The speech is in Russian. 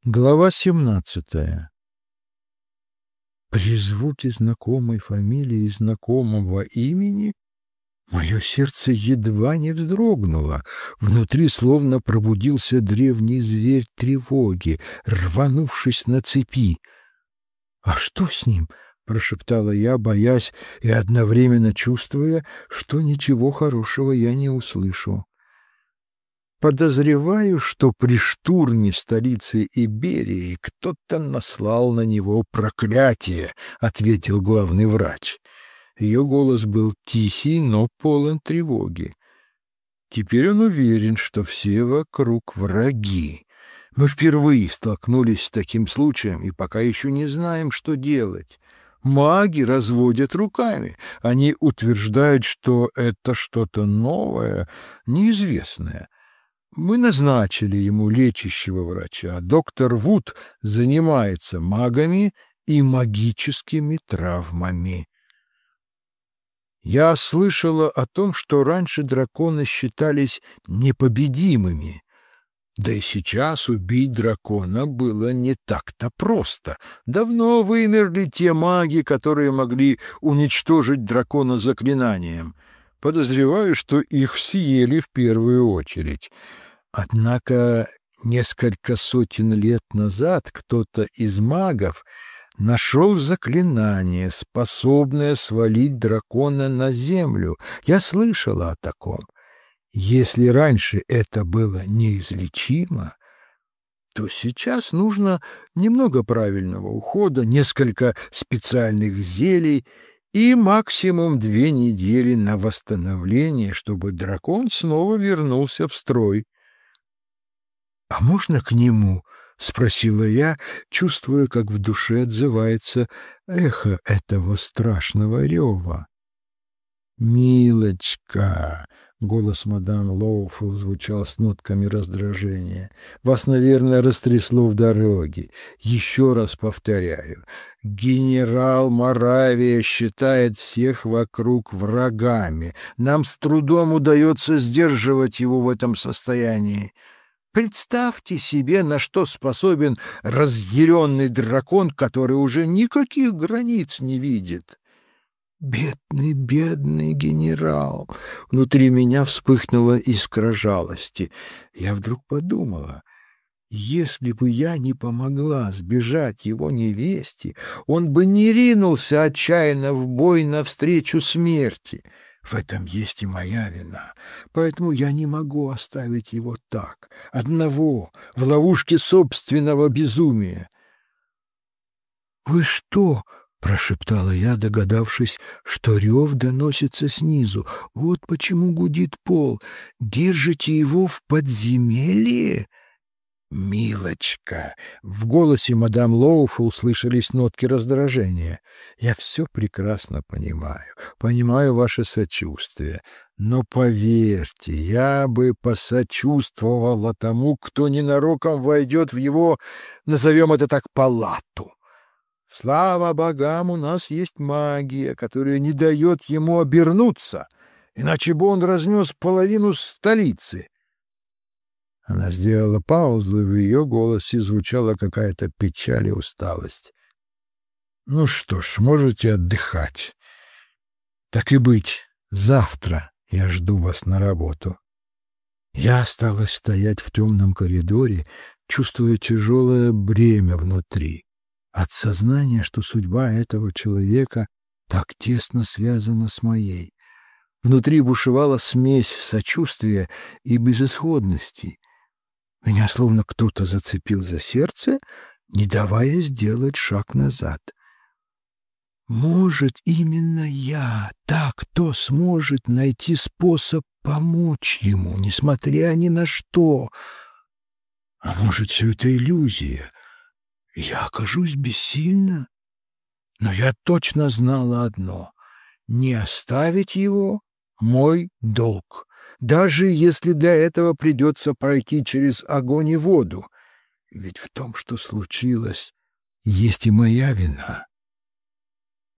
Глава 17. При звуке знакомой фамилии и знакомого имени мое сердце едва не вздрогнуло. Внутри словно пробудился древний зверь тревоги, рванувшись на цепи. «А что с ним?» — прошептала я, боясь и одновременно чувствуя, что ничего хорошего я не услышу. «Подозреваю, что при штурме столицы Иберии кто-то наслал на него проклятие», — ответил главный врач. Ее голос был тихий, но полон тревоги. Теперь он уверен, что все вокруг враги. Мы впервые столкнулись с таким случаем и пока еще не знаем, что делать. Маги разводят руками. Они утверждают, что это что-то новое, неизвестное. Мы назначили ему лечащего врача. Доктор Вуд занимается магами и магическими травмами. Я слышала о том, что раньше драконы считались непобедимыми. Да и сейчас убить дракона было не так-то просто. Давно вымерли те маги, которые могли уничтожить дракона заклинанием. Подозреваю, что их съели в первую очередь. Однако несколько сотен лет назад кто-то из магов нашел заклинание, способное свалить дракона на землю. Я слышала о таком. Если раньше это было неизлечимо, то сейчас нужно немного правильного ухода, несколько специальных зелий и максимум 2 недели на восстановление, чтобы дракон снова вернулся в строй. «А можно к нему?» — спросила я, чувствуя, как в душе отзывается эхо этого страшного рева. «Милочка!» — голос мадам Лоуфул звучал с нотками раздражения. «Вас, наверное, растрясло в дороге. Еще раз повторяю. Генерал Моравия считает всех вокруг врагами. Нам с трудом удается сдерживать его в этом состоянии. Представьте себе, на что способен разъяренный дракон, который уже никаких границ не видит». «Бедный, бедный генерал!» Внутри меня вспыхнула искра жалости. Я вдруг подумала, если бы я не помогла сбежать его невесте, он бы не ринулся отчаянно в бой навстречу смерти. В этом есть и моя вина, поэтому я не могу оставить его так, одного, в ловушке собственного безумия. «Вы что?» — прошептала я, догадавшись, что рев доносится снизу. «Вот почему гудит пол. Держите его в подземелье?» «Милочка!» — в голосе мадам Лоуфул слышались нотки раздражения. «Я все прекрасно понимаю ваше сочувствие, но поверьте, я бы посочувствовала тому, кто ненароком войдет в его, назовем это так, палату. Слава богам, у нас есть магия, которая не дает ему обернуться, иначе бы он разнес половину столицы». Она сделала паузу, и в ее голосе звучала какая-то печаль и усталость. «Ну что ж, можете отдыхать. Так и быть, завтра я жду вас на работу». Я осталась стоять в темном коридоре, чувствуя тяжелое бремя внутри. От сознания, что судьба этого человека так тесно связана с моей. Внутри бушевала смесь сочувствия и безысходности. Меня словно кто-то зацепил за сердце, не давая сделать шаг назад. Может, именно я, та, кто сможет найти способ помочь ему, несмотря ни на что. А может, все это иллюзия? Я окажусь бессильна? Но я точно знала одно — не оставить его — мой долг, даже если для этого придется пройти через огонь и воду. Ведь в том, что случилось, есть и моя вина.